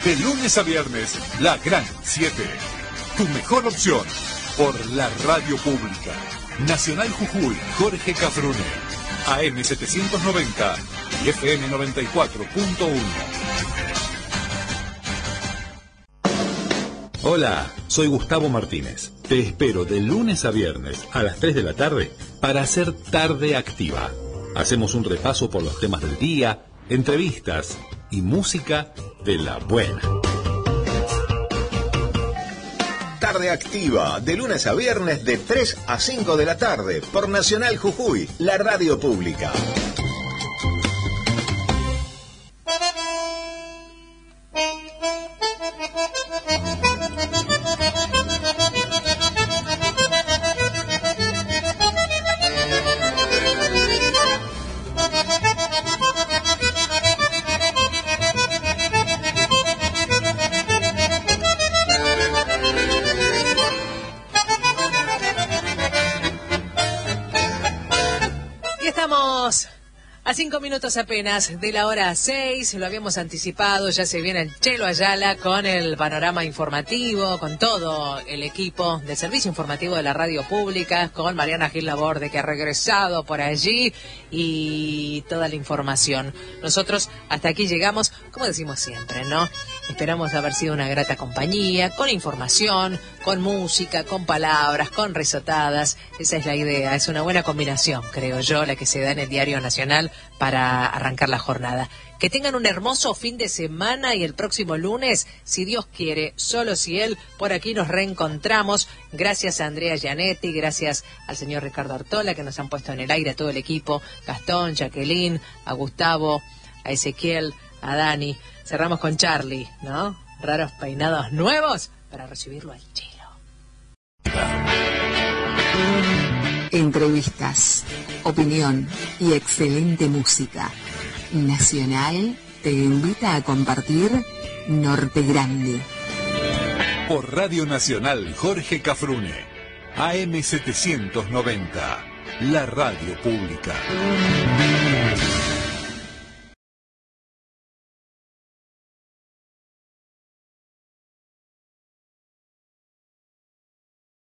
De lunes a viernes, La Gran 7. Tu mejor opción por la radio pública. Nacional Jujuy, Jorge Cafrune. AM 790 y FM 94.1. Hola, soy Gustavo Martínez. Te espero de lunes a viernes a las 3 de la tarde para hacer Tarde Activa. Hacemos un repaso por los temas del día, entrevistas y música de la buena. Tarde Activa, de lunes a viernes de 3 a 5 de la tarde por Nacional Jujuy, la radio pública. A 5 minutos apenas de la hora 6, lo habíamos anticipado, ya se viene el Chelo Ayala con el panorama informativo, con todo el equipo del servicio informativo de la radio pública, con Mariana Gil Laborde, que ha regresado por allí, y toda la información. Nosotros hasta aquí llegamos, como decimos siempre, ¿no? Esperamos haber sido una grata compañía, con información, con música, con palabras, con risotadas. Esa es la idea, es una buena combinación, creo yo, la que se da en el Diario Nacional para arrancar la jornada. Que tengan un hermoso fin de semana y el próximo lunes, si Dios quiere, solo si Él, por aquí nos reencontramos. Gracias a Andrea Gianetti, gracias al señor Ricardo Artola, que nos han puesto en el aire a todo el equipo, Gastón, Jacqueline, a Gustavo, a Ezequiel, a Dani. Cerramos con Charlie, ¿no? Raros peinados nuevos para recibirlo al Chelo. Entrevistas, opinión y excelente música. Nacional te invita a compartir Norte Grande. Por Radio Nacional Jorge Cafrune. AM 790. La radio pública.